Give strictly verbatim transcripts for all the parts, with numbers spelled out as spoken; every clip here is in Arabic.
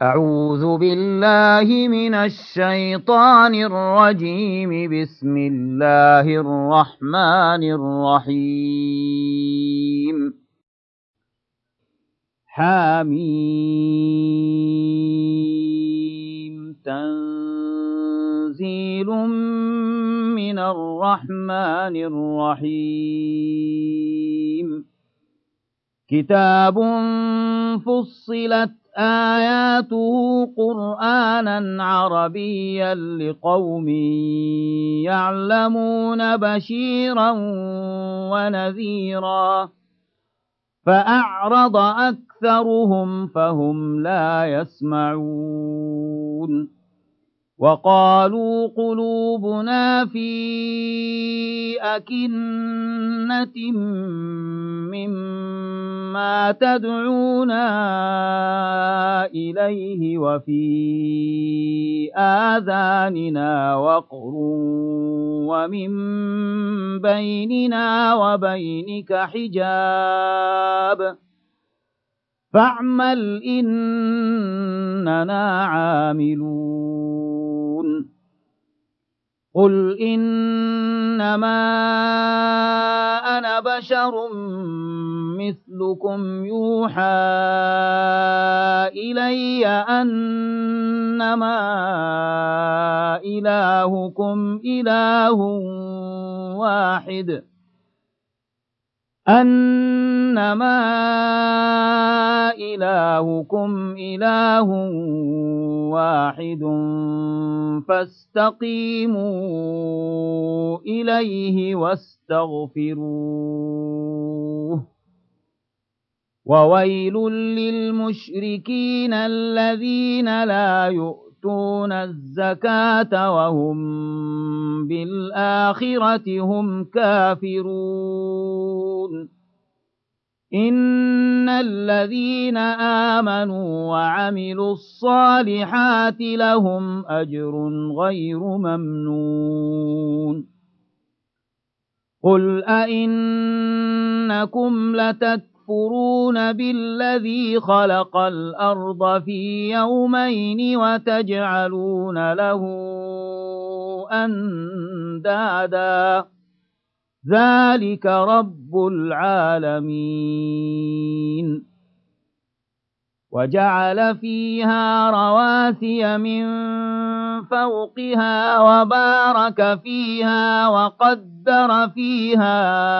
أعوذ بالله من الشيطان الرجيم. بسم الله الرحمن الرحيم. حميم. تنزيل من الرحمن الرحيم. كتاب فصلت آياته قرآنا عربيا لقوم يعلمون بشيرا ونذيرا فأعرض أكثرهم فهم لا يسمعون. وقالوا قلوبنا في أكنة مما تدعونا إليه وفي آذاننا وقر ومن بيننا وبينك حجاب فاعمل إننا عاملون. قل إنما أنا بشر مثلكم يوحى إلي أنما إلهكم إله واحد أنما إلهكم إله واحد فاستقيموا إليه واستغفروه. وويل للمشركين الذين لا يؤتون الزكاة وهم بالآخرة هم كافرون. إن الذين آمنوا وعملوا الصالحات لهم أجر غير ممنون. قل أئنكم لتكفرون بالذي خلق الأرض في يومين وتجعلون له أندادا ذلك رب العالمين. وجعل فيها رواسي من فوقها وبارك فيها وقدر فيها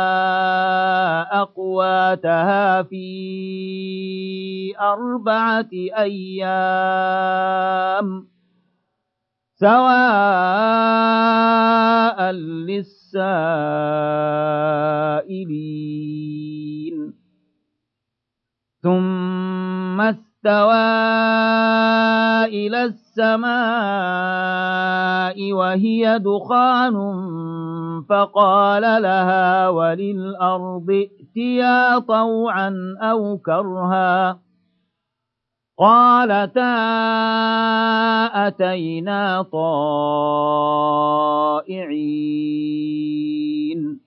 أقواتها في أربعة أيام سواء للسائلين. ثم استوى إلى السماء وهي دخان فقال لها وللأرض ائتيا طوعا أو كرها قالتا أتينا طائعين.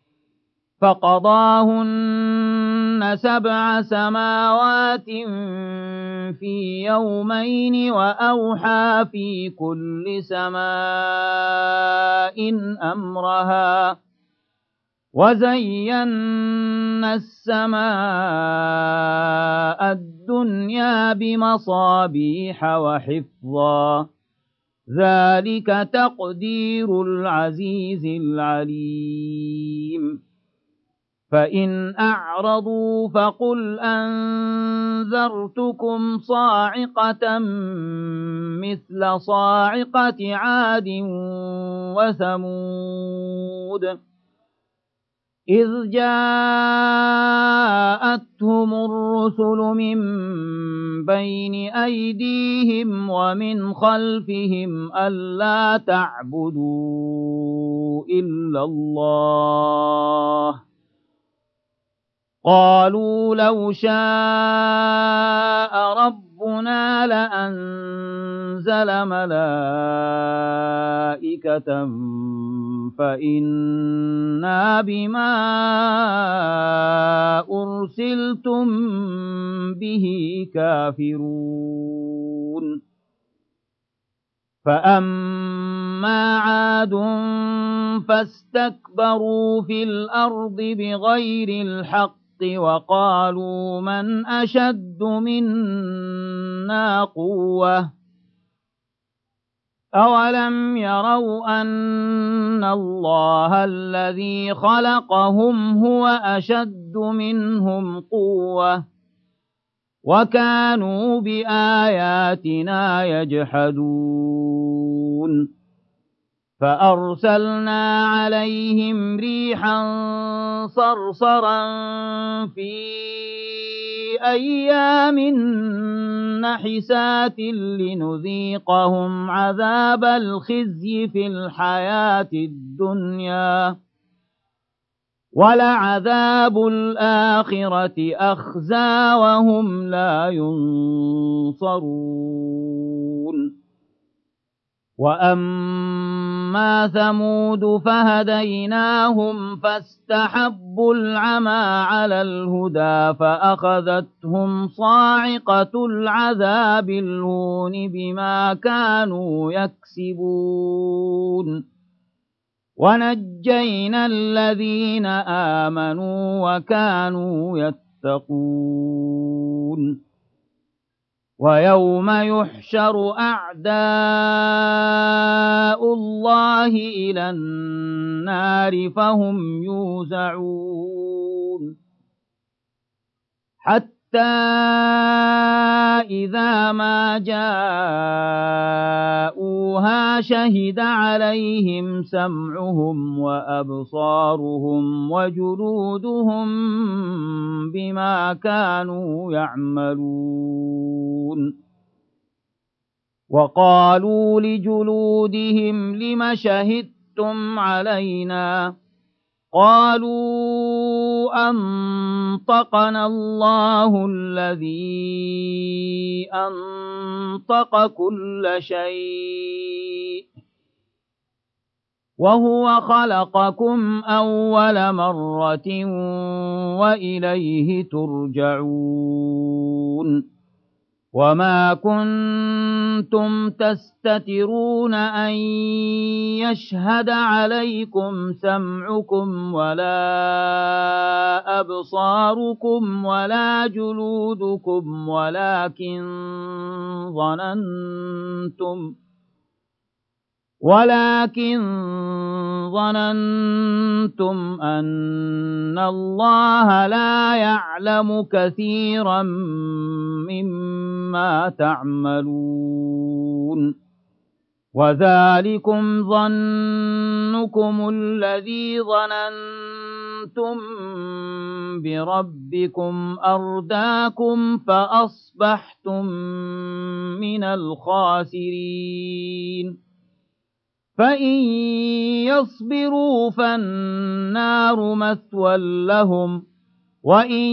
فقضاهن سبع سماوات في يومين وأوحى في كل سماء أمرها وزينا السماء الدنيا بمصابيح وحفظا ذلك تقدير العزيز العليم. فإن أعرضوا فقل أنذرتكم صاعقة مثل صاعقة عاد وثمود إذ جاءتهم الرسل من بين أيديهم ومن خلفهم ألا تعبدوا إلا الله قالوا لو شاء ربنا لأنزل أرسل ملائكة فإنا بما أرسلتم به كافرون فأما عاد فاستكبروا في الأرض بغير الحق وقالوا من أشد منا قوة أولم يروا أن الله الذي خلقهم هو أشد منهم قوة وكانوا بآياتنا يجحدون فأرسلنا عليهم ريحا صرصرا في أيام نحسات لنذيقهم عذاب الخزي في الحياة الدنيا ولعذاب الآخرة أخزى وهم لا ينصرون وأما ثمود فهديناهم فاستحبوا العمى على الهدى فأخذتهم صاعقة العذاب الهون بما كانوا يكسبون ونجينا الذين آمنوا وكانوا يتقون ويوم يحشر أعداء الله إلى النار فهم يوزعون حتى إذا ما جاءوها شهد عليهم سمعهم وأبصارهم وجلودهم بما كانوا يعملون وقالوا لجلودهم لم شهدتم علينا قالوا أنطقنا الله الذي أنطق كل شيء وهو خلقكم أول مرة وإليه ترجعون وما كنتم تستترون أن يشهد عليكم سمعكم ولا أبصاركم ولا جلودكم ولكن ظننتم ولكن ظننتم أن الله لا يعلم كثيرا مما تعملون وذلكم ظنكم الذي ظننتم بربكم أرداكم فأصبحتم من الخاسرين فإن يصبروا فالنار مثوى لهم وإن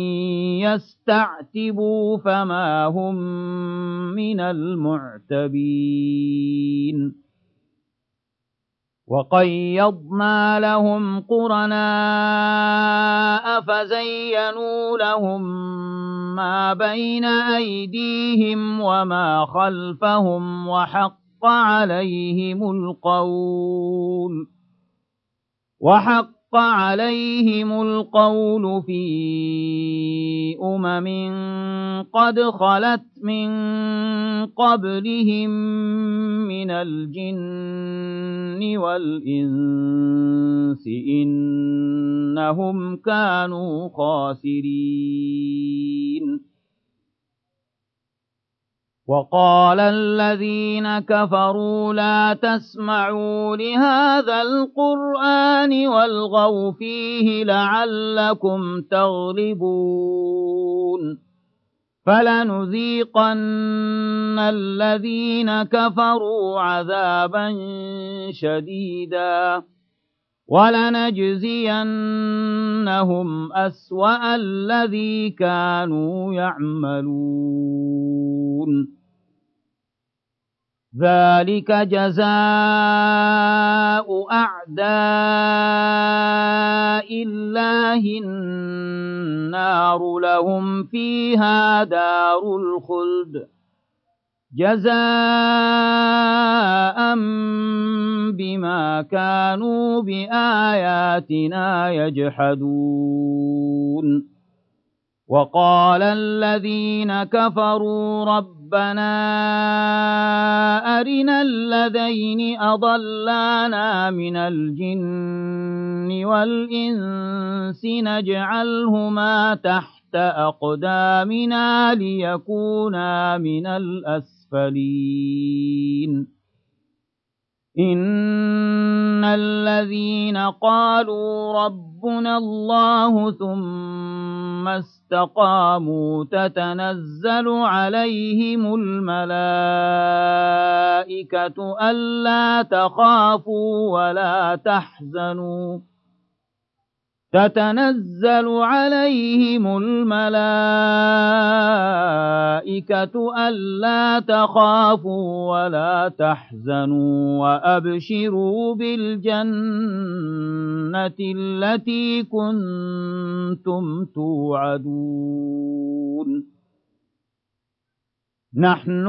يستعتبوا فما هم من المعتبين وقيضنا لهم قرناء فزينوا لهم ما بين أيديهم وما خلفهم وحق عليهم القول وحق عليهم القول في أمم قد خلت من قبلهم من الجن والإنس إنهم كانوا خاسرين وقال الذين كفروا لا تسمعوا لهذا القرآن والغوا فيه لعلكم تغلبون فلنذيقن الذين كفروا عذابا شديدا ولنجزينهم أسوأ الذي كانوا يعملون ذلك جزاء أعداء الله النار لهم فيها دار الخلد جزاء بما كانوا بآياتنا يجحدون وقال الذين كفروا ربنا أرنا الذين أضلانا من الجن والإنس نجعلهما تحت أقدامنا ليكونا من الأسفلين إن الذين قالوا ربنا الله ثم استقاموا تتنزل عليهم الملائكة ألا تخافوا ولا تحزنوا تتنزل عليهم الملائكة ألا تخافوا ولا تحزنوا وأبشروا بالجنة التي كنتم توعدون نحن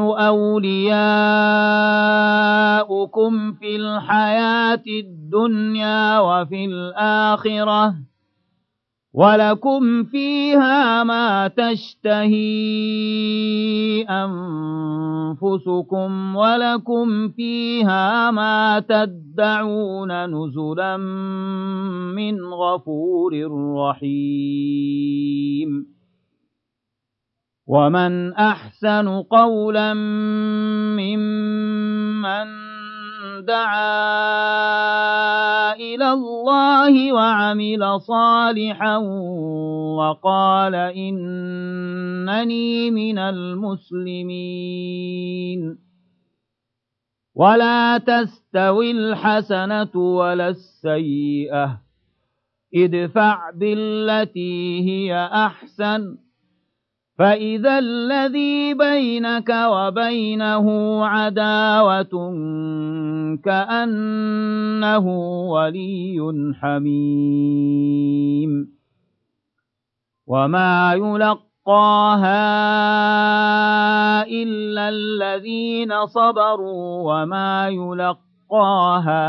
أولياؤكم في الحياة الدنيا وفي الآخرة ولكم فيها ما تشتهي أنفسكم ولكم فيها ما تدعون نزلا من غفور رحيم ومن أحسن قولا ممن دعا إلى الله وعمل صالحا وقال إنني من المسلمين ولا تستوي الحسنة ولا السيئة ادفع بالتي هي أحسن فإذا الذي بينك وبينه عداوة كأنه ولي حميم وما يلقاها إلا الذين صبروا وما يلقاها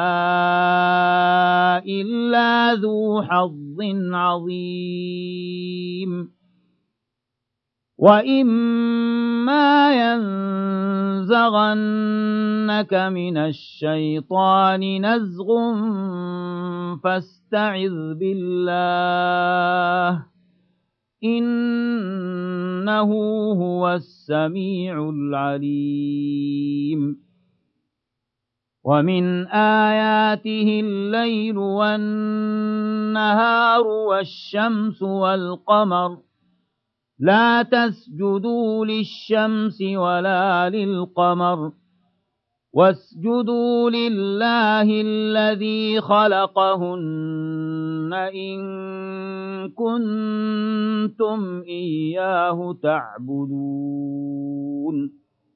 إلا ذو حظ عظيم وَإِمَّا يَنزَغَنَّكَ مِنَ الشَّيْطَانِ نَزْغٌ فَاسْتَعِذْ بِاللَّهِ إِنَّهُ هُوَ السَّمِيعُ الْعَلِيمُ وَمِنْ آيَاتِهِ اللَّيْلُ وَالنَّهَارُ وَالشَّمْسُ وَالْقَمَرُ لا تسجدوا للشمس ولا للقمر واسجدوا لله الذي خلقهن إن كنتم إياه تعبدون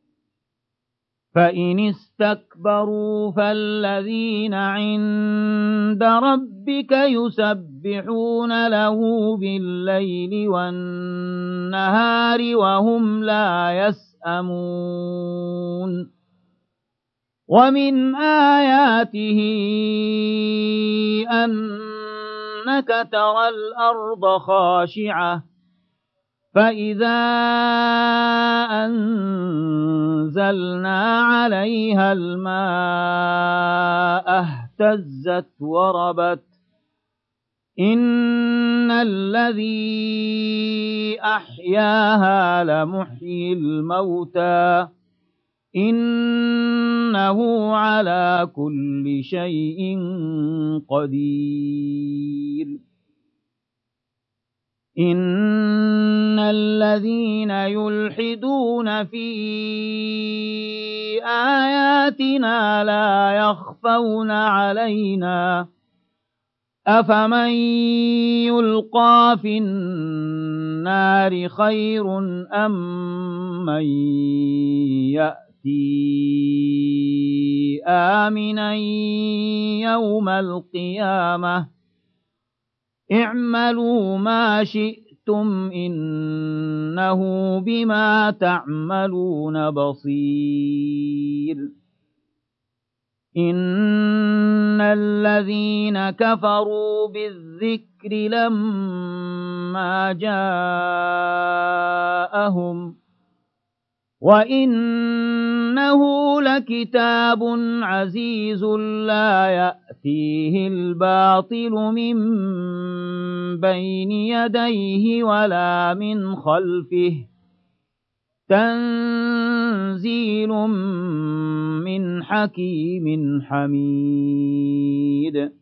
فإن استكبروا فالذين عند ربك يسبحون له بالليل والنهار وهم لا يسأمون ومن آياته أنك ترى الأرض خاشعة فإذا أنزلنا عليها الماء اهتزت وربت إن الذي أحياها لمحيي الموتى إنه على كل شيء قدير إن الذين يلحدون في آياتنا لا يخفون علينا أفمن يلقى في النار خير أم من يأتي آمنا يوم القيامة اعملوا ما شئتم إنه بما تعملون بصير إن الذين كفروا بالذكر لما جاءهم وإنه لكتاب عزيز لا يأتيه الباطل من بين يديه ولا من خلفه تنزيل من حكيم حميد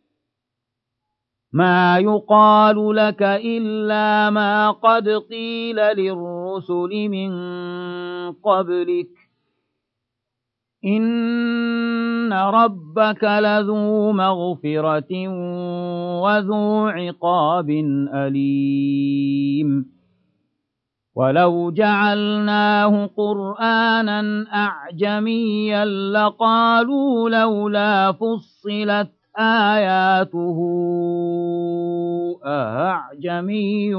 ما يقال لك إلا ما قد قيل للرسل من قبلك إن ربك لذو مغفرة وذو عقاب أليم ولو جعلناه قرآنا أعجميا لقالوا لولا فصلت آياته أعجمي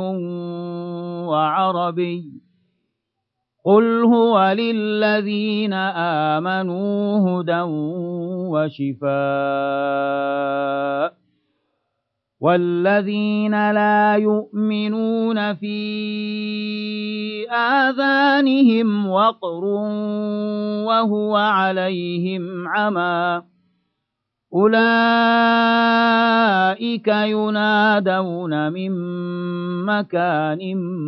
وعربي قل هو للذين آمنوا هدى وشفاء والذين لا يؤمنون في آذانهم وقر وهو عليهم عمى أولئك ينادون من مكان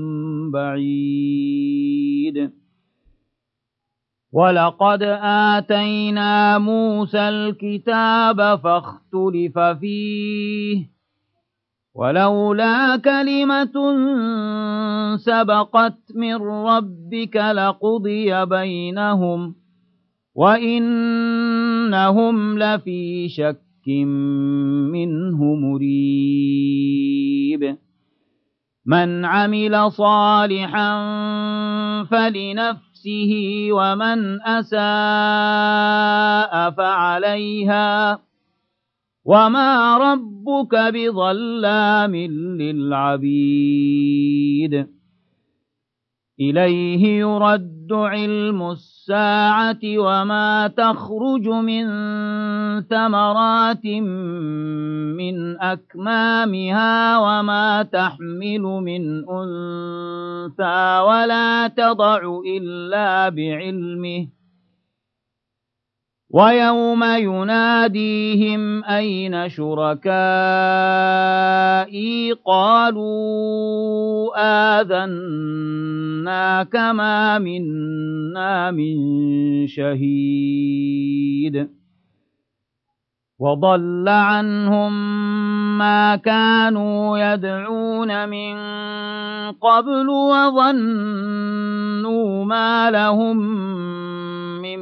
بعيد ولقد آتينا موسى الكتاب فاختلف فيه ولولا كلمة سبقت من ربك لقضي بينهم وإنهم لفي شك منه مريب من عمل صالحا فلنفسه ومن أساء فعليها وما ربك بظلام للعبيد إليه يرد علم الساعة وما تخرج من ثمرات من أكمامها وما تحمل من أنثى ولا تضع إلا بعلمه ويوم يناديهم أين شركائي قالوا آذناك ما منا من شهيد وضل عنهم ما كانوا يدعون من قبل وظنوا ما لهم من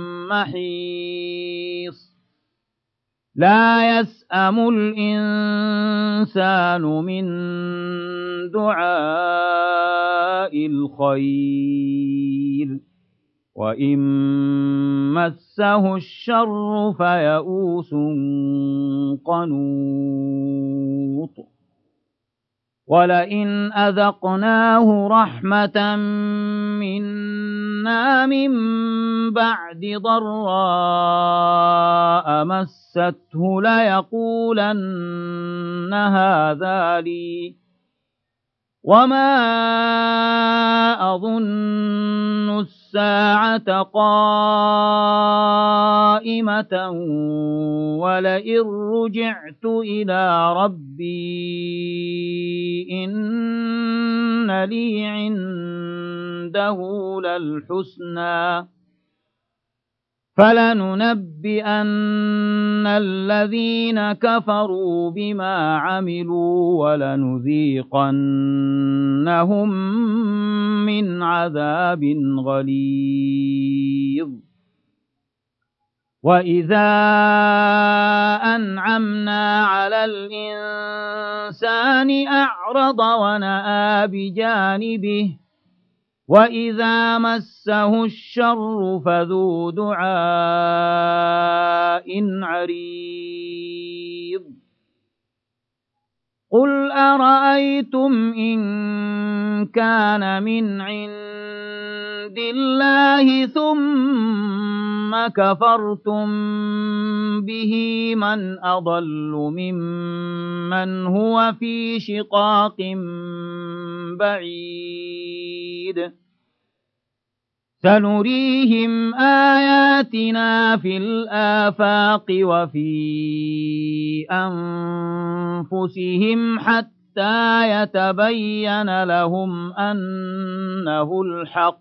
محيص لا يسأم الإنسان من دعاء الخير وإن مسه الشر فيئوس قنوط ولئن أذقناه رحمة منا من بعد ضراء مسته ليقولن هذا لي وما أظن الساعة قائمة ولئن رجعت إلى ربي إن لي عنده للحسنى فلننبئن الذين كفروا بما عملوا ولنذيقنهم من عذاب غليظ وإذا أنعمنا على الإنسان أعرض ونأى بجانبه وإذا مسه الشر فذو دعاء عريض قل أرأيتم إن كان من عند الله ثم كفرتم به من أضل ممن هو في شقاق بعيد سنريهم آياتنا في الآفاق وفي أنفسهم حتى يتبين لهم أنه الحق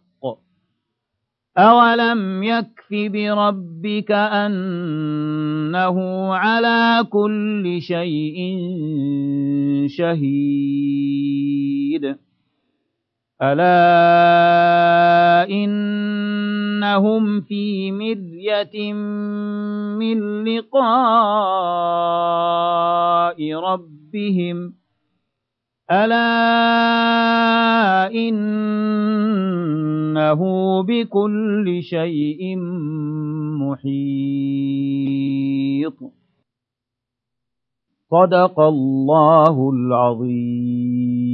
أولم يكف بربك أنه على كل شيء شهيد ألا إنهم في مرية من لقاء ربهم ألا إنه بكل شيء محيط صدق الله العظيم.